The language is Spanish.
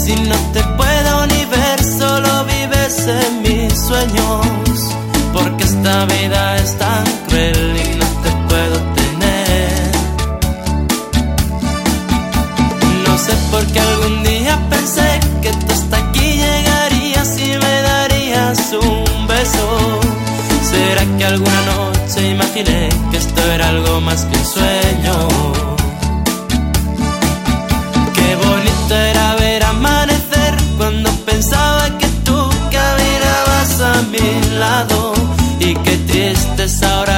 Si no te puedo ni ver, solo vives en mis sueños, porque esta vida es tan cruel y no te puedo tener. No sé por qué algún día pensé que tú hasta aquí llegarías y me darías un beso. ¿Será que alguna noche imaginé que esto era algo más que un sueño? Qué bonito era ver amanecer cuando pensaba que tú caminabas a mi lado, y qué triste es ahora